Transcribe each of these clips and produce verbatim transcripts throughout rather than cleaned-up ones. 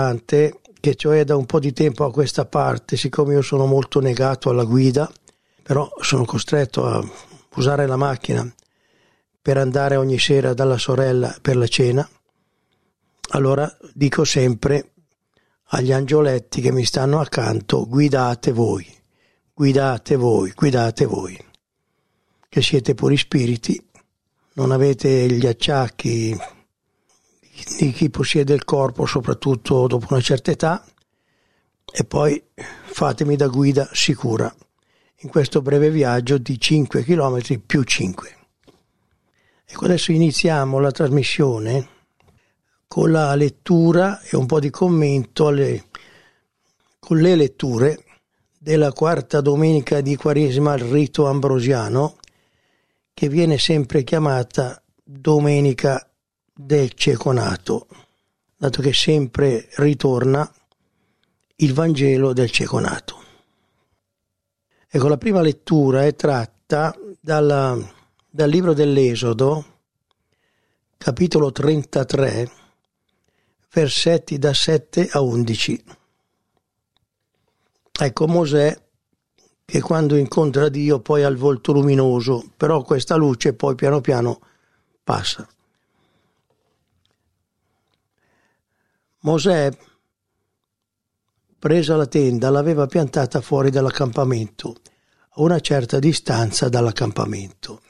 che cioè da un po' di tempo a questa parte, siccome io sono molto negato alla guida, però sono costretto a usare la macchina per andare ogni sera dalla sorella per la cena, allora dico sempre agli angioletti che mi stanno accanto: guidate voi, guidate voi, guidate voi, che siete puri spiriti, non avete gli acciacchi di chi possiede il corpo, soprattutto dopo una certa età, e poi fatemi da guida sicura in questo breve viaggio di cinque chilometri più cinque. Ecco, adesso iniziamo la trasmissione con la lettura e un po' di commento alle, con le letture della quarta domenica di Quaresima al rito ambrosiano, che viene sempre chiamata Domenica del Ceconato, dato che sempre ritorna il Vangelo del Ceconato. Ecco, la prima lettura è tratta dalla, dal libro dell'Esodo, capitolo trentatré, versetti da sette a undici. Ecco Mosè che quando incontra Dio poi ha il volto luminoso, però questa luce poi piano piano passa. Mosè, presa la tenda, l'aveva piantata fuori dall'accampamento, a una certa distanza dall'accampamento,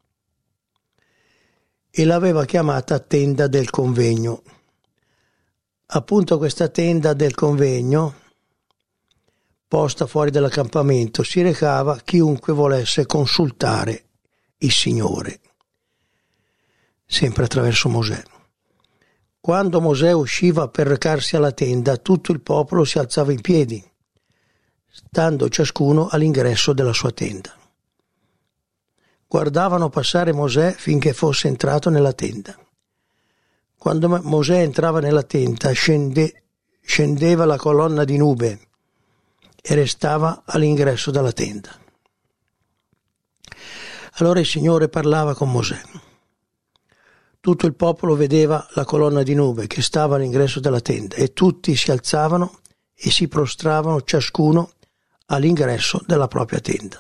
e l'aveva chiamata tenda del convegno. Appunto questa tenda del convegno, posta fuori dall'accampamento, si recava chiunque volesse consultare il Signore, sempre attraverso Mosè. Quando Mosè usciva per recarsi alla tenda, tutto il popolo si alzava in piedi, stando ciascuno all'ingresso della sua tenda. Guardavano passare Mosè finché fosse entrato nella tenda. Quando Mosè entrava nella tenda, scende, scendeva la colonna di nube e restava all'ingresso della tenda. Allora il Signore parlava con Mosè. Tutto il popolo vedeva la colonna di nube che stava all'ingresso della tenda, e tutti si alzavano e si prostravano ciascuno all'ingresso della propria tenda.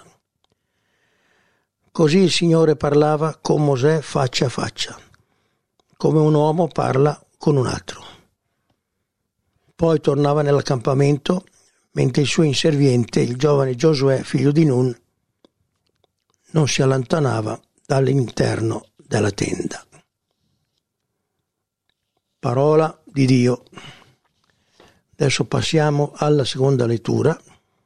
Così il Signore parlava con Mosè faccia a faccia, come un uomo parla con un altro. Poi tornava nell'accampamento, mentre il suo inserviente, il giovane Giosuè, figlio di Nun, non si allontanava dall'interno della tenda. Parola di Dio. Adesso passiamo alla seconda lettura,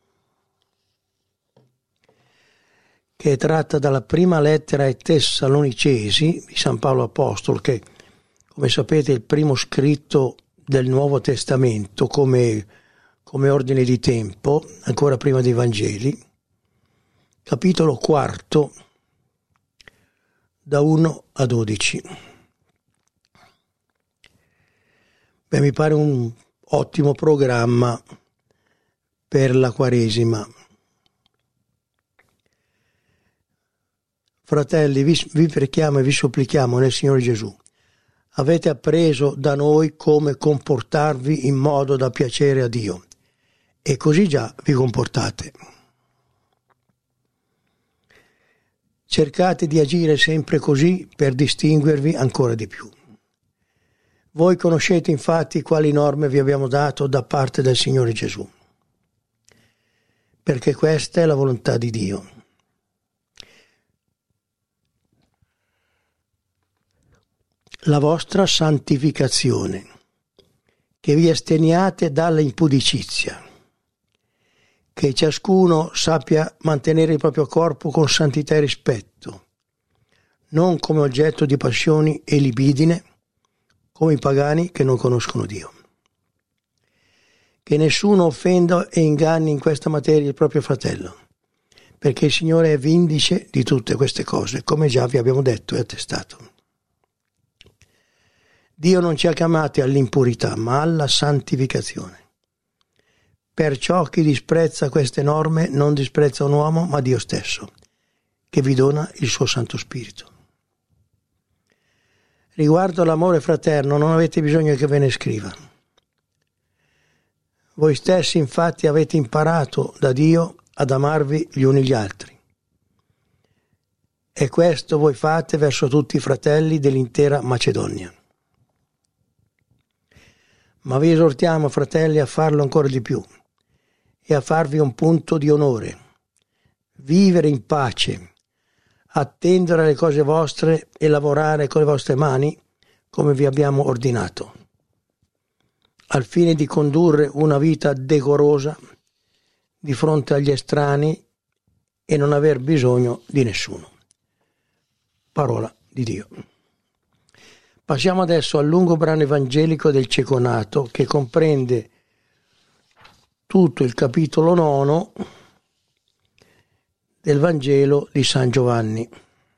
che è tratta dalla prima lettera ai Tessalonicesi di San Paolo Apostolo, che, come sapete, è il primo scritto del Nuovo Testamento come, come ordine di tempo, ancora prima dei Vangeli, capitolo quarto, da uno a dodici. Beh, mi pare un ottimo programma per la Quaresima. Fratelli, vi, vi preghiamo e vi supplichiamo nel Signore Gesù. Avete appreso da noi come comportarvi in modo da piacere a Dio, e così già vi comportate. Cercate di agire sempre così per distinguervi ancora di più. Voi conoscete infatti quali norme vi abbiamo dato da parte del Signore Gesù, perché questa è la volontà di Dio. La vostra santificazione, che vi asteniate dalla impudicizia, che ciascuno sappia mantenere il proprio corpo con santità e rispetto, non come oggetto di passioni e libidine, come i pagani che non conoscono Dio. Che nessuno offenda e inganni in questa materia il proprio fratello, perché il Signore è vindice di tutte queste cose, come già vi abbiamo detto e attestato. Dio non ci ha chiamati all'impurità, ma alla santificazione. Perciò chi disprezza queste norme non disprezza un uomo, ma Dio stesso, che vi dona il suo Santo Spirito. Riguardo all'amore fraterno non avete bisogno che ve ne scriva, Voi stessi infatti avete imparato da Dio ad amarvi gli uni gli altri. E questo voi fate verso tutti i fratelli dell'intera Macedonia. Ma vi esortiamo, fratelli, a farlo ancora di più e a farvi un punto di onore, vivere in pace, attendere alle cose vostre e lavorare con le vostre mani come vi abbiamo ordinato, al fine di condurre una vita decorosa di fronte agli estranei e non aver bisogno di nessuno. Parola di Dio. Passiamo adesso al lungo brano evangelico del Ceconato, che comprende tutto il capitolo nono del Vangelo di San Giovanni.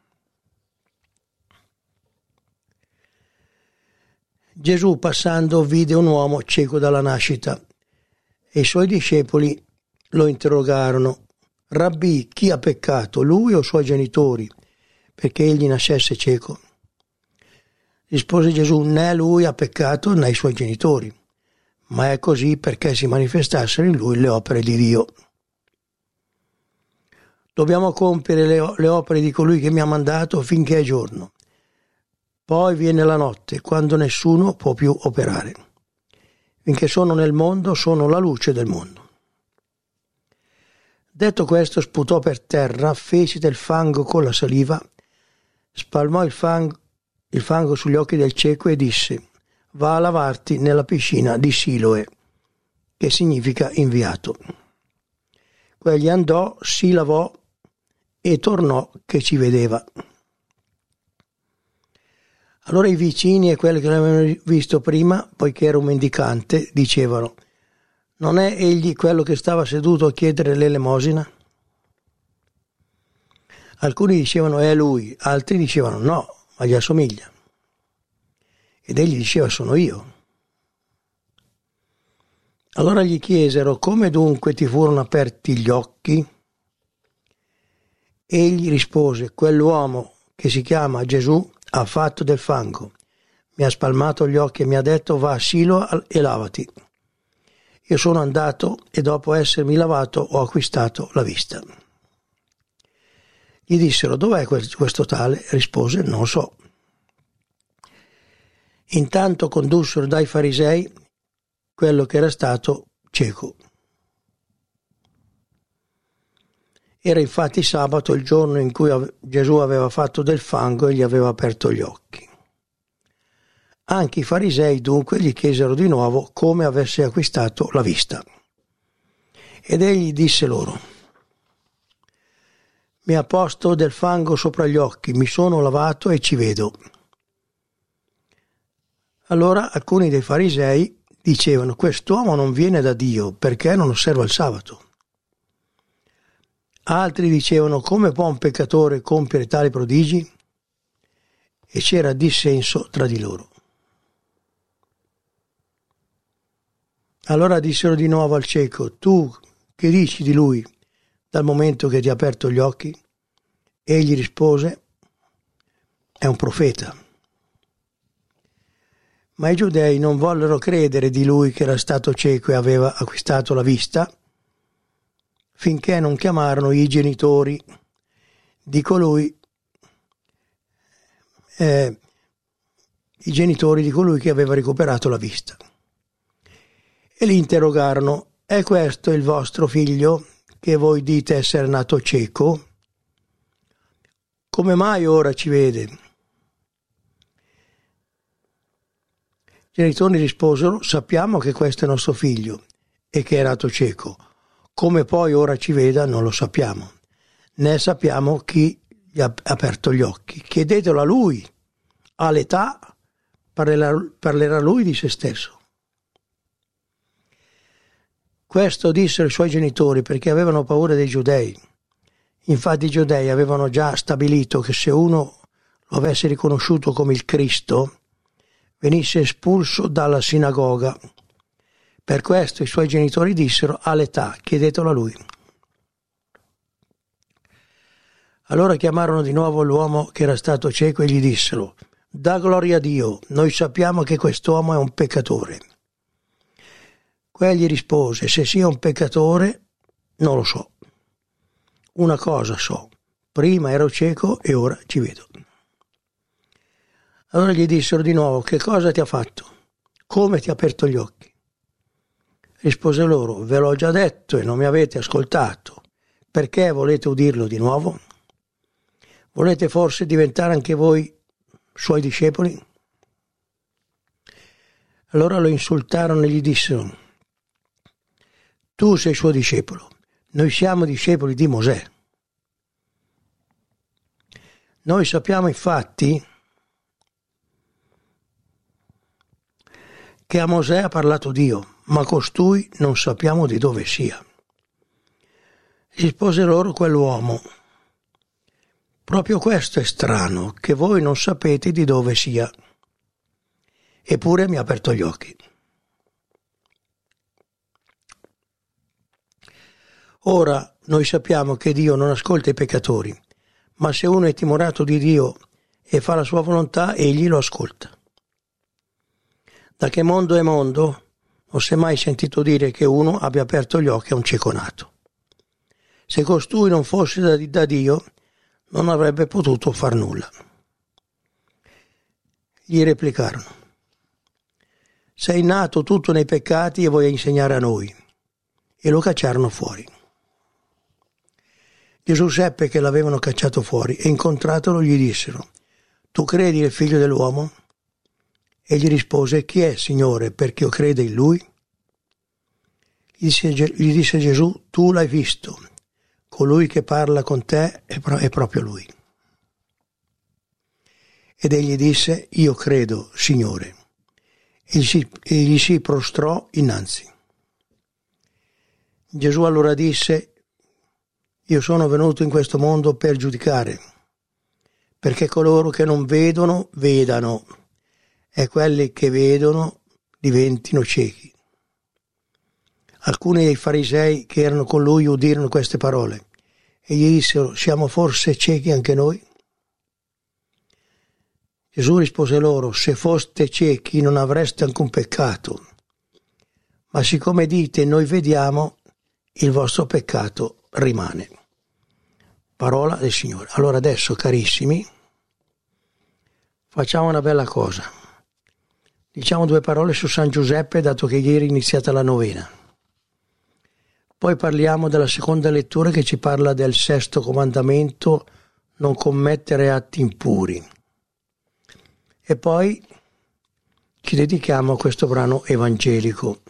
Gesù, passando, vide un uomo cieco dalla nascita e i suoi discepoli lo interrogarono: Rabbì, chi ha peccato, lui o i suoi genitori, perché egli nascesse cieco? Rispose Gesù: né lui ha peccato né i suoi genitori, ma è così perché si manifestassero in lui le opere di Dio. Dobbiamo compiere le, le opere di colui che mi ha mandato finché è giorno. Poi viene la notte, quando nessuno può più operare. Finché sono nel mondo, sono la luce del mondo. Detto questo, sputò per terra, fece del fango con la saliva, spalmò il fango, il fango sugli occhi del cieco e disse: va a lavarti nella piscina di Siloe, che significa inviato. Quegli andò, si lavò e tornò che ci vedeva. Allora i vicini e quelli che l'avevano visto prima, poiché era un mendicante, dicevano: non è egli quello che stava seduto a chiedere l'elemosina? Alcuni dicevano: è lui, altri dicevano: no, ma gli assomiglia. Ed egli diceva: sono io. Allora gli chiesero: come dunque ti furono aperti gli occhi? Egli rispose: quell'uomo che si chiama Gesù ha fatto del fango, mi ha spalmato gli occhi e mi ha detto: va a Silo e lavati. Io sono andato e dopo essermi lavato ho acquistato la vista. Gli dissero: dov'è questo tale? Rispose: non so. Intanto condussero dai farisei quello che era stato cieco. Era infatti sabato, il giorno in cui Gesù aveva fatto del fango e gli aveva aperto gli occhi. Anche i farisei dunque gli chiesero di nuovo come avesse acquistato la vista. Ed egli disse loro: mi ha posto del fango sopra gli occhi, mi sono lavato e ci vedo. Allora alcuni dei farisei dicevano: quest'uomo non viene da Dio perché non osserva il sabato. Altri dicevano: come può un peccatore compiere tali prodigi? E c'era dissenso tra di loro. Allora dissero di nuovo al cieco: tu che dici di lui dal momento che ti ha aperto gli occhi? Egli rispose: è un profeta. Ma i giudei non vollero credere di lui che era stato cieco e aveva acquistato la vista, finché non chiamarono i genitori di colui eh, i genitori di colui che aveva recuperato la vista. E li interrogarono: è questo il vostro figlio che voi dite essere nato cieco? Come mai ora ci vede? I genitori risposero: sappiamo che questo è nostro figlio e che è nato cieco. Come poi ora ci veda non lo sappiamo, né sappiamo chi gli ha aperto gli occhi. Chiedetelo a lui, all'età parlerà, parlerà lui di se stesso. Questo dissero i suoi genitori perché avevano paura dei giudei. Infatti i giudei avevano già stabilito che se uno lo avesse riconosciuto come il Cristo, venisse espulso dalla sinagoga. Per questo i suoi genitori dissero: all'età, chiedetelo a lui. Allora chiamarono di nuovo l'uomo che era stato cieco e gli dissero: da gloria a Dio, noi sappiamo che quest'uomo è un peccatore. Quegli rispose: se sia un peccatore, non lo so. Una cosa so, prima ero cieco e ora ci vedo. Allora gli dissero di nuovo: che cosa ti ha fatto? Come ti ha aperto gli occhi? Rispose loro: ve l'ho già detto e non mi avete ascoltato. Perché volete udirlo di nuovo? Volete forse diventare anche voi suoi discepoli? Allora lo insultarono e gli dissero: tu sei suo discepolo, noi siamo discepoli di Mosè. Noi sappiamo infatti che a Mosè ha parlato Dio, ma costui non sappiamo di dove sia. Rispose loro quell'uomo: proprio questo è strano, che voi non sapete di dove sia. Eppure mi ha aperto gli occhi. Ora noi sappiamo che Dio non ascolta i peccatori, ma se uno è timorato di Dio e fa la sua volontà, egli lo ascolta. Da che mondo è mondo, non si è mai sentito dire che uno abbia aperto gli occhi a un cieco nato. Se costui non fosse da, da Dio, non avrebbe potuto far nulla. Gli replicarono: sei nato tutto nei peccati e vuoi insegnare a noi. E lo cacciarono fuori. Gesù seppe che l'avevano cacciato fuori e incontratolo gli dissero: tu credi nel figlio dell'uomo? Egli rispose: chi è, Signore, perché io creda in lui? Gli disse, gli disse Gesù: tu l'hai visto, colui che parla con te è, pro- è proprio lui. Ed egli disse: io credo, Signore. E gli, si, e gli si prostrò innanzi. Gesù allora disse: io sono venuto in questo mondo per giudicare, perché coloro che non vedono vedano, e quelli che vedono diventino ciechi. Alcuni dei farisei che erano con lui udirono queste parole e gli dissero: siamo forse ciechi anche noi? Gesù rispose loro: se foste ciechi non avreste alcun peccato, ma siccome dite noi vediamo, il vostro peccato rimane. Parola del Signore. Allora adesso, carissimi, facciamo una bella cosa. Diciamo due parole su San Giuseppe, dato che ieri è iniziata la novena. Poi parliamo della seconda lettura che ci parla del sesto comandamento: non commettere atti impuri. E poi ci dedichiamo a questo brano evangelico.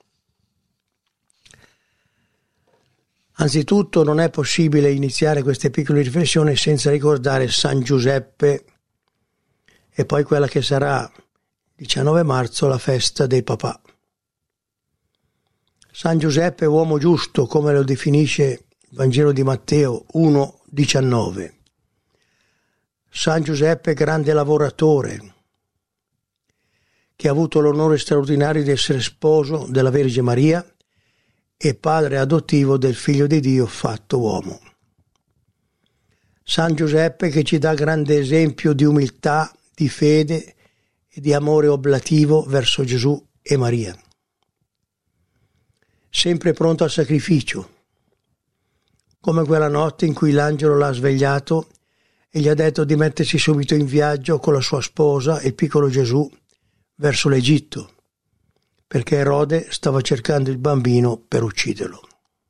Anzitutto non è possibile iniziare queste piccole riflessioni senza ricordare San Giuseppe e poi quella che sarà diciannove marzo la festa dei papà. San Giuseppe, uomo giusto, come lo definisce il Vangelo di Matteo uno diciannove. San Giuseppe, grande lavoratore, che ha avuto l'onore straordinario di essere sposo della Vergine Maria e padre adottivo del Figlio di Dio fatto uomo. San Giuseppe che ci dà grande esempio di umiltà, di fede e di amore oblativo verso Gesù e Maria. Sempre pronto al sacrificio, come quella notte in cui l'angelo l'ha svegliato e gli ha detto di mettersi subito in viaggio con la sua sposa e il piccolo Gesù verso l'Egitto, perché Erode stava cercando il bambino per ucciderlo.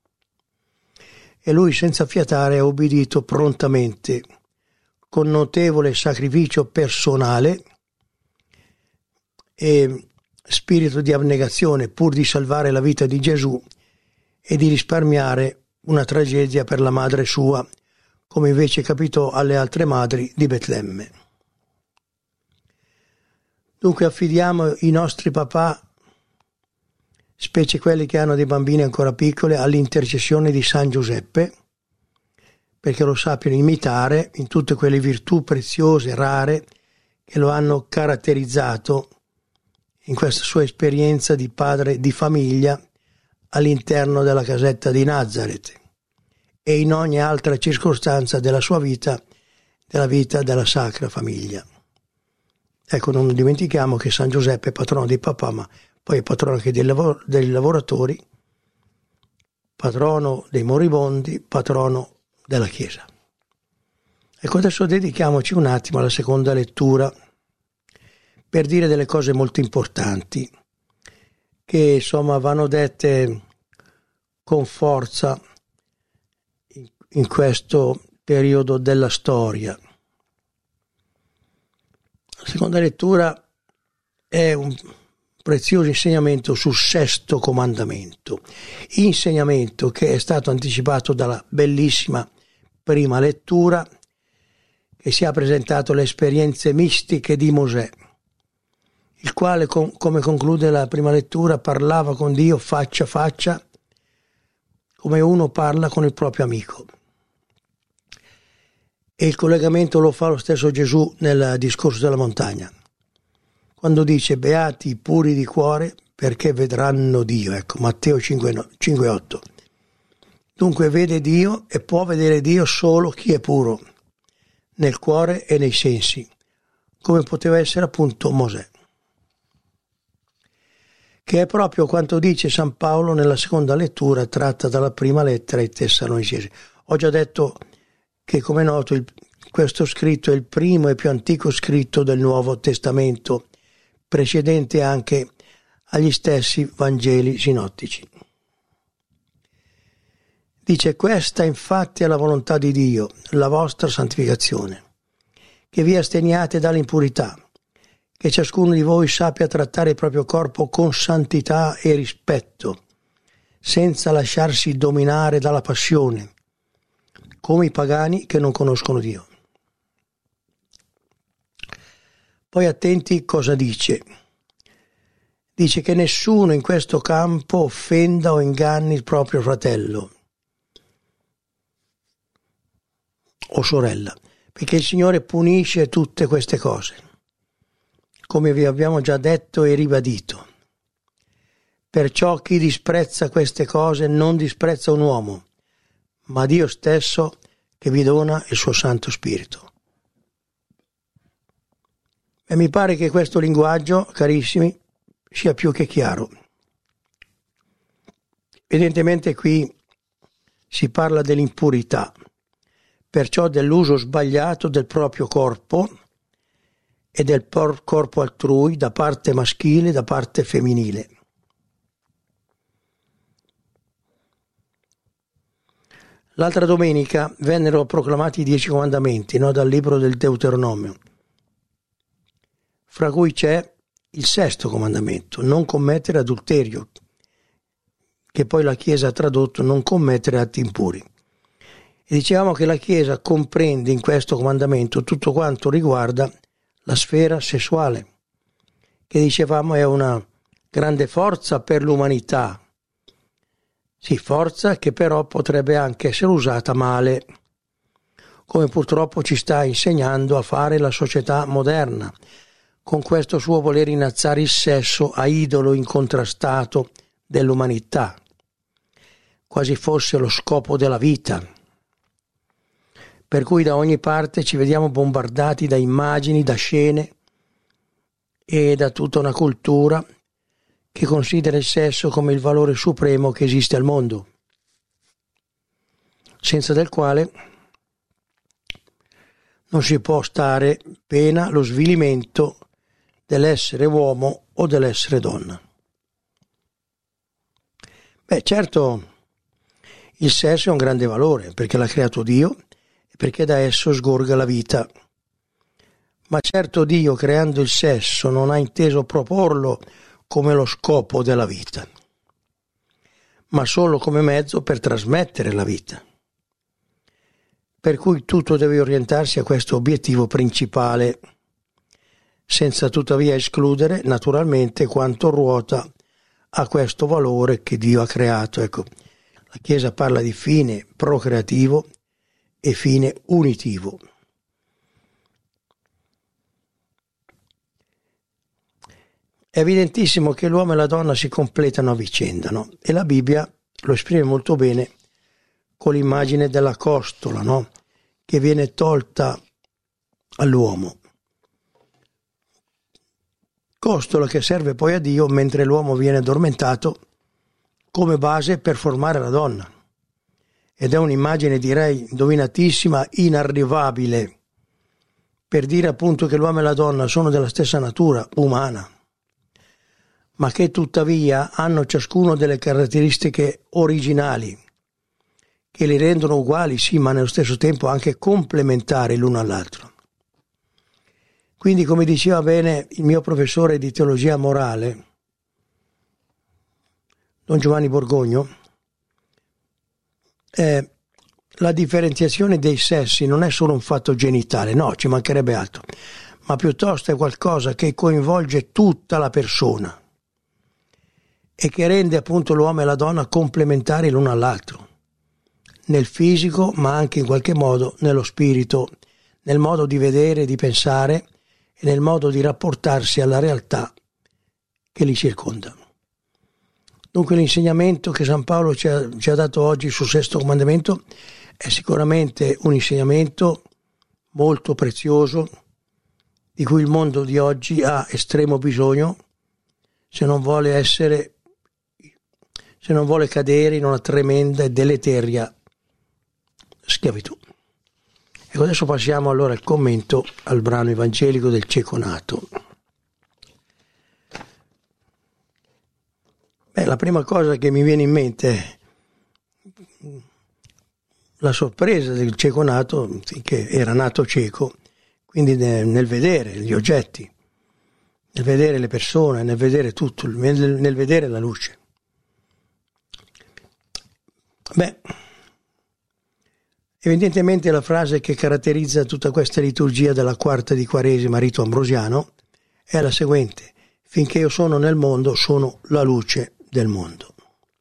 E lui, senza fiatare, ha obbedito prontamente, con notevole sacrificio personale e spirito di abnegazione, pur di salvare la vita di Gesù e di risparmiare una tragedia per la madre sua, come invece capitò alle altre madri di Betlemme. Dunque affidiamo i nostri papà, specie quelli che hanno dei bambini ancora piccoli, all'intercessione di San Giuseppe, perché lo sappiano imitare in tutte quelle virtù preziose, rare, che lo hanno caratterizzato in questa sua esperienza di padre di famiglia all'interno della casetta di Nazareth e in ogni altra circostanza della sua vita, della vita della Sacra Famiglia. Ecco, non dimentichiamo che San Giuseppe è patrono di papà, ma poi è patrono anche dei, lavor- dei lavoratori, patrono dei moribondi, patrono della Chiesa. Ecco, adesso dedichiamoci un attimo alla seconda lettura per dire delle cose molto importanti che insomma vanno dette con forza in, in questo periodo della storia. La seconda lettura è un prezioso insegnamento sul sesto comandamento, insegnamento che è stato anticipato dalla bellissima prima lettura che si è presentato le esperienze mistiche di Mosè, il quale, com- come conclude la prima lettura, parlava con Dio faccia a faccia come uno parla con il proprio amico. E il collegamento lo fa lo stesso Gesù nel discorso della montagna, quando dice beati i puri di cuore perché vedranno Dio. Ecco, Matteo cinque otto. Dunque vede Dio e può vedere Dio solo chi è puro nel cuore e nei sensi, come poteva essere appunto Mosè, che è proprio quanto dice San Paolo nella seconda lettura tratta dalla prima lettera ai Tessalonicesi. Ho già detto che, come è noto, il, questo scritto è il primo e più antico scritto del Nuovo Testamento, precedente anche agli stessi Vangeli sinottici. Dice: questa infatti è la volontà di Dio, la vostra santificazione, che vi asteniate dall'impurità, che ciascuno di voi sappia trattare il proprio corpo con santità e rispetto, senza lasciarsi dominare dalla passione, come i pagani che non conoscono Dio. Poi attenti cosa dice. Dice che nessuno in questo campo offenda o inganni il proprio fratello o sorella, perché il Signore punisce tutte queste cose, come vi abbiamo già detto e ribadito. Perciò chi disprezza queste cose non disprezza un uomo, ma Dio stesso che vi dona il suo Santo Spirito. E mi pare che questo linguaggio, carissimi, sia più che chiaro. Evidentemente qui si parla dell'impurità, perciò dell'uso sbagliato del proprio corpo e del corpo altrui da parte maschile e da parte femminile. L'altra domenica vennero proclamati i dieci comandamenti, no, dal libro del Deuteronomio, fra cui c'è il sesto comandamento, non commettere adulterio, che poi la Chiesa ha tradotto non commettere atti impuri. E dicevamo che la Chiesa comprende in questo comandamento tutto quanto riguarda la sfera sessuale, che dicevamo è una grande forza per l'umanità. Sì, forza che però potrebbe anche essere usata male, come purtroppo ci sta insegnando a fare la società moderna, con questo suo voler innalzare il sesso a idolo incontrastato dell'umanità, quasi fosse lo scopo della vita. Per cui da ogni parte ci vediamo bombardati da immagini, da scene e da tutta una cultura che considera il sesso come il valore supremo che esiste al mondo, senza del quale non si può stare pena lo svilimento dell'essere uomo o dell'essere donna. Beh, certo, il sesso è un grande valore perché l'ha creato Dio e perché da esso sgorga la vita. Ma certo Dio, creando il sesso, non ha inteso proporlo come lo scopo della vita, ma solo come mezzo per trasmettere la vita. Per cui tutto deve orientarsi a questo obiettivo principale, senza tuttavia escludere naturalmente quanto ruota a questo valore che Dio ha creato. Ecco, la Chiesa parla di fine procreativo e fine unitivo. È evidentissimo che l'uomo e la donna si completano a vicenda, no? E la Bibbia lo esprime molto bene con l'immagine della costola, no? Che viene tolta all'uomo. costola che serve poi a Dio mentre l'uomo viene addormentato come base per formare la donna. Ed è un'immagine, direi, indovinatissima, inarrivabile, per dire appunto che l'uomo e la donna sono della stessa natura umana, ma che tuttavia hanno ciascuno delle caratteristiche originali che li rendono uguali, sì, ma nello stesso tempo anche complementari l'uno all'altro. Quindi, come diceva bene il mio professore di teologia morale, Don Giovanni Borgogno, eh, la differenziazione dei sessi non è solo un fatto genitale, no, ci mancherebbe altro, ma piuttosto è qualcosa che coinvolge tutta la persona e che rende appunto l'uomo e la donna complementari l'uno all'altro, nel fisico ma anche in qualche modo nello spirito, nel modo di vedere, di pensare e nel modo di rapportarsi alla realtà che li circonda. Dunque l'insegnamento che San Paolo ci ha, ci ha dato oggi sul sesto comandamento è sicuramente un insegnamento molto prezioso di cui il mondo di oggi ha estremo bisogno se non vuole essere, se non vuole cadere in una tremenda e deleteria schiavitù. Ecco, adesso passiamo allora al commento al brano evangelico del cieco nato. Beh, la prima cosa che mi viene in mente è la sorpresa del cieco nato, che era nato cieco, quindi nel, nel vedere gli oggetti, nel vedere le persone, nel vedere tutto, nel, nel vedere la luce. Beh, evidentemente la frase che caratterizza tutta questa liturgia della quarta di Quaresima, rito ambrosiano, è la seguente: finché io sono nel mondo, sono la luce del mondo.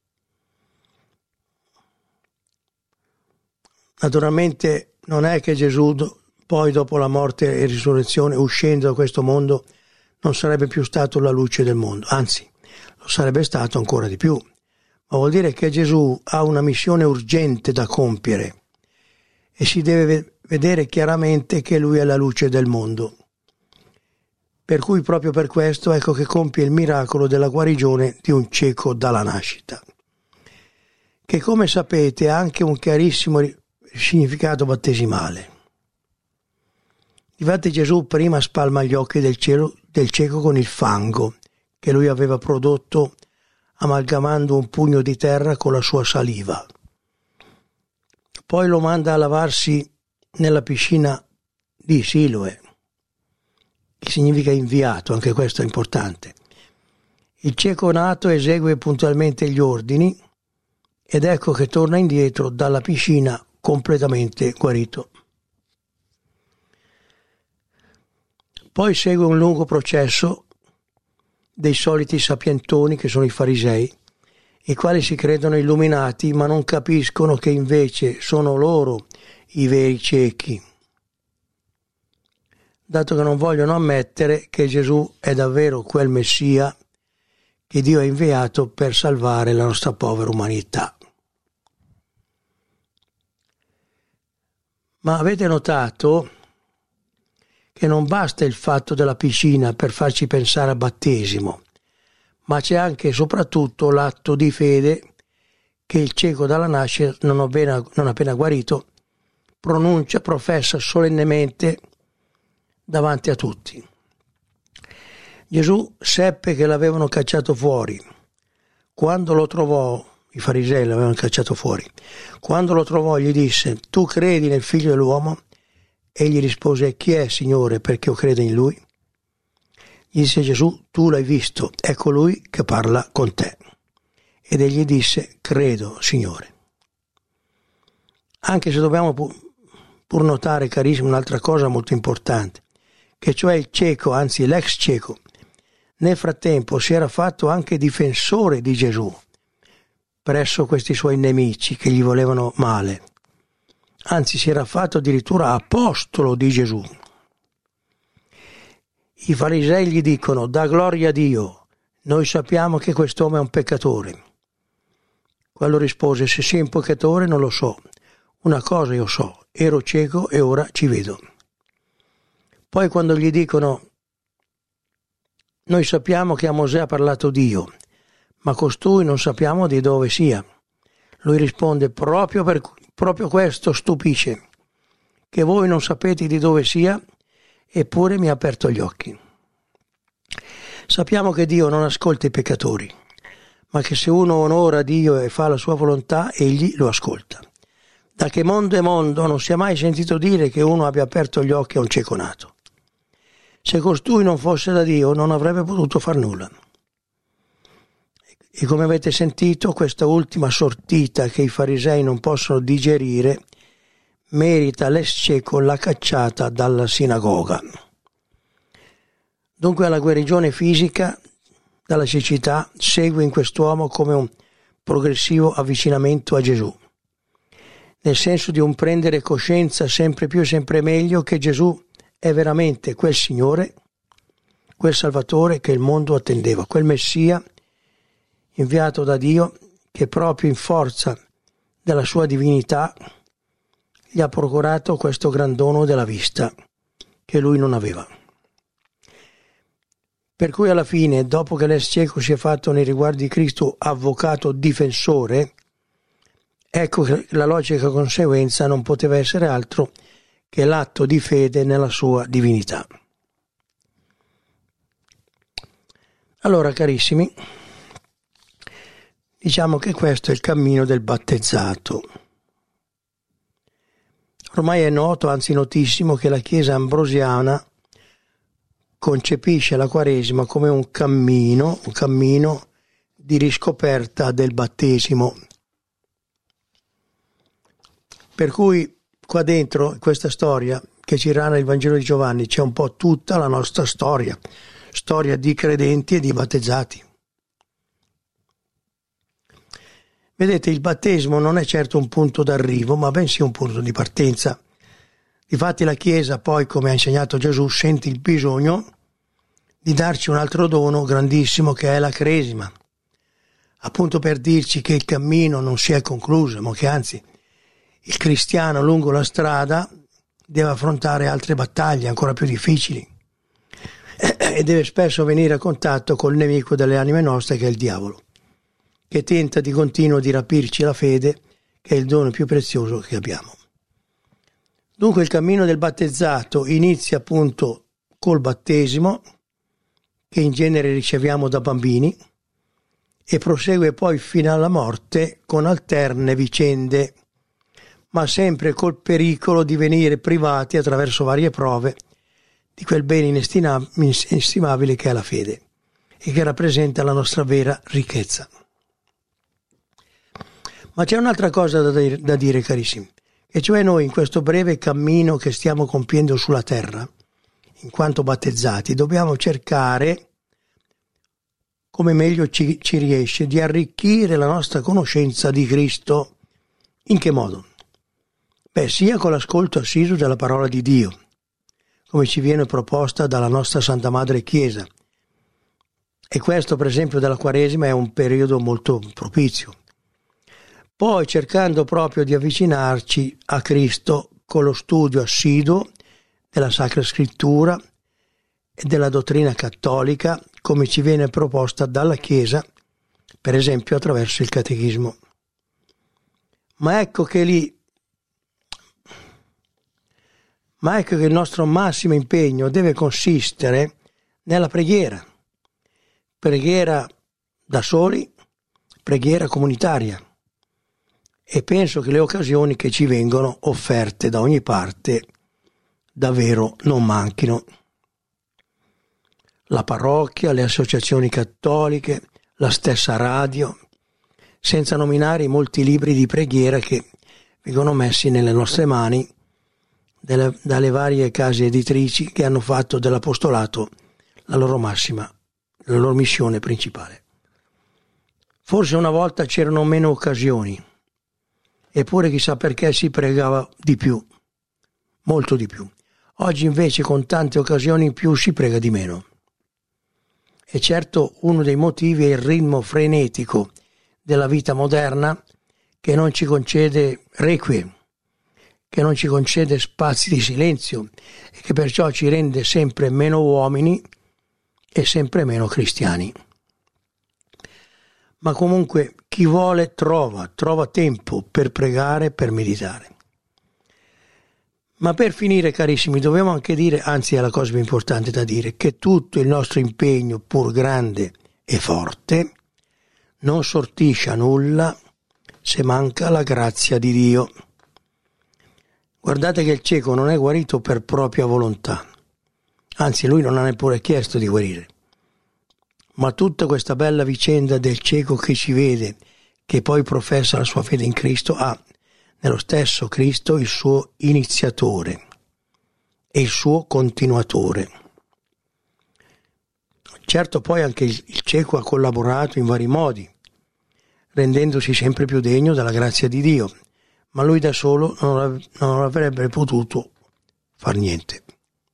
Naturalmente non è che Gesù poi dopo la morte e risurrezione, uscendo da questo mondo, non sarebbe più stato la luce del mondo, anzi lo sarebbe stato ancora di più, ma vuol dire che Gesù ha una missione urgente da compiere e si deve vedere chiaramente che lui è la luce del mondo. Per cui proprio per questo ecco che compie il miracolo della guarigione di un cieco dalla nascita, che come sapete ha anche un chiarissimo significato battesimale. Infatti Gesù prima spalma gli occhi del, cielo, del cieco con il fango che lui aveva prodotto amalgamando un pugno di terra con la sua saliva. Poi lo manda a lavarsi nella piscina di Siloe, che significa inviato, anche questo è importante. Il cieco nato esegue puntualmente gli ordini ed ecco che torna indietro dalla piscina completamente guarito. Poi segue un lungo processo dei soliti sapientoni che sono i farisei, i quali si credono illuminati ma non capiscono che invece sono loro i veri ciechi, dato che non vogliono ammettere che Gesù è davvero quel Messia che Dio ha inviato per salvare la nostra povera umanità. Ma avete notato che non basta il fatto della piscina per farci pensare a battesimo, ma c'è anche e soprattutto l'atto di fede che il cieco dalla nascita, non appena, non appena guarito, pronuncia, professa solennemente davanti a tutti. Gesù seppe che l'avevano cacciato fuori. Quando lo trovò, i farisei l'avevano cacciato fuori, quando lo trovò gli disse: tu credi nel figlio dell'uomo? Egli rispose: chi è, Signore, perché io creda in lui? Gli disse Gesù: tu l'hai visto, ecco lui che parla con te. Ed egli disse: credo, Signore. Anche se dobbiamo pur, pur notare, carissimo, un'altra cosa molto importante, che cioè il cieco, anzi l'ex cieco, nel frattempo si era fatto anche difensore di Gesù presso questi suoi nemici che gli volevano male. Anzi, si era fatto addirittura apostolo di Gesù. I farisei gli dicono: dà gloria a Dio, noi sappiamo che quest'uomo è un peccatore. Quello rispose: se sei un peccatore non lo so, una cosa io so, ero cieco e ora ci vedo. Poi quando gli dicono: Noi sappiamo che a Mosè ha parlato Dio, ma costui non sappiamo di dove sia. Lui risponde: proprio, per, proprio questo stupisce, che voi non sapete di dove sia, eppure mi ha aperto gli occhi. Sappiamo che Dio non ascolta i peccatori, ma che se uno onora Dio e fa la sua volontà, egli lo ascolta. Da che mondo è mondo non si è mai sentito dire che uno abbia aperto gli occhi a un cieco nato. Se costui non fosse da Dio non avrebbe potuto far nulla. E come avete sentito, questa ultima sortita che i farisei non possono digerire merita l'escheco la cacciata dalla sinagoga. Dunque alla guarigione fisica dalla cecità segue in quest'uomo come un progressivo avvicinamento a Gesù, nel senso di un prendere coscienza sempre più e sempre meglio che Gesù è veramente quel Signore, quel Salvatore che il mondo attendeva, quel Messia inviato da Dio che proprio in forza della sua divinità gli ha procurato questo gran dono della vista che lui non aveva. Per cui alla fine, dopo che l'ex cieco si è fatto nei riguardi di Cristo avvocato difensore, ecco che la logica conseguenza non poteva essere altro che l'atto di fede nella sua divinità. Allora, carissimi, diciamo che questo è il cammino del battezzato. Ormai è noto, anzi notissimo, che la Chiesa ambrosiana concepisce la Quaresima come un cammino, un cammino di riscoperta del battesimo. Per cui qua dentro, in questa storia che ci narra il Vangelo di Giovanni, c'è un po' tutta la nostra storia, storia di credenti e di battezzati. Vedete, il battesimo non è certo un punto d'arrivo, ma bensì un punto di partenza. Difatti la Chiesa poi, come ha insegnato Gesù, sente il bisogno di darci un altro dono grandissimo che è la Cresima, appunto per dirci che il cammino non si è concluso, ma che anzi il cristiano lungo la strada deve affrontare altre battaglie ancora più difficili e deve spesso venire a contatto col nemico delle anime nostre, che è il diavolo, che tenta di continuo di rapirci la fede, che è il dono più prezioso che abbiamo. Dunque il cammino del battezzato inizia appunto col battesimo, che in genere riceviamo da bambini, e prosegue poi fino alla morte con alterne vicende, ma sempre col pericolo di venire privati attraverso varie prove di quel bene inestimabile che è la fede e che rappresenta la nostra vera ricchezza. Ma c'è un'altra cosa da dire, da dire, carissimi, e cioè noi in questo breve cammino che stiamo compiendo sulla terra, in quanto battezzati, dobbiamo cercare, come meglio ci, ci riesce, di arricchire la nostra conoscenza di Cristo. In che modo? Beh, sia con l'ascolto assiduo della parola di Dio, come ci viene proposta dalla nostra Santa Madre Chiesa. E questo, per esempio, della Quaresima è un periodo molto propizio. Poi cercando proprio di avvicinarci a Cristo con lo studio assiduo della Sacra Scrittura e della dottrina cattolica, come ci viene proposta dalla Chiesa, per esempio attraverso il Catechismo. Ma ecco che lì Ma ecco che il nostro massimo impegno deve consistere nella preghiera. Preghiera da soli, preghiera comunitaria. E penso che le occasioni che ci vengono offerte da ogni parte davvero non manchino. La parrocchia, le associazioni cattoliche, la stessa radio, senza nominare i molti libri di preghiera che vengono messi nelle nostre mani Delle, dalle varie case editrici che hanno fatto dell'apostolato la loro massima, la loro missione principale. Forse una volta c'erano meno occasioni, eppure chissà perché si pregava di più, molto di più. Oggi invece con tante occasioni in più si prega di meno. E certo uno dei motivi è il ritmo frenetico della vita moderna che non ci concede requiem, che non ci concede spazi di silenzio e che perciò ci rende sempre meno uomini e sempre meno cristiani. Ma comunque chi vuole trova, trova tempo per pregare, per meditare. Ma per finire, carissimi, dobbiamo anche dire, anzi è la cosa più importante da dire, che tutto il nostro impegno, pur grande e forte, non sortisce a nulla se manca la grazia di Dio. Guardate che il cieco non è guarito per propria volontà, anzi lui non ha neppure chiesto di guarire. Ma tutta questa bella vicenda del cieco che ci vede, che poi professa la sua fede in Cristo, ha nello stesso Cristo il suo iniziatore e il suo continuatore. Certo, poi anche il, il cieco ha collaborato in vari modi, rendendosi sempre più degno della grazia di Dio, ma lui da solo non, av- non avrebbe potuto far niente.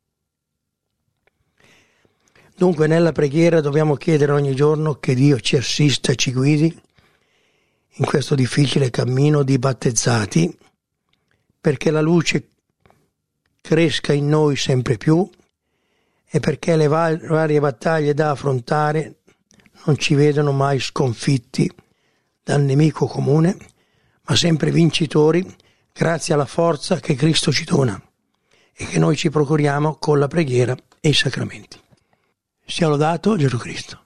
Dunque nella preghiera dobbiamo chiedere ogni giorno che Dio ci assista e ci guidi in questo difficile cammino di battezzati, perché la luce cresca in noi sempre più e perché le varie battaglie da affrontare non ci vedano mai sconfitti dal nemico comune, ma sempre vincitori grazie alla forza che Cristo ci dona e che noi ci procuriamo con la preghiera e i sacramenti. Sia lodato Gesù Cristo.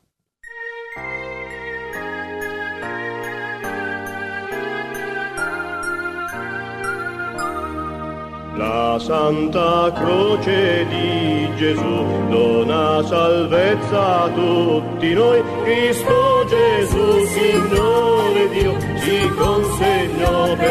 La Santa Croce di Gesù dona salvezza a tutti noi. Cristo Gesù, Signore Dio, ci consegnò per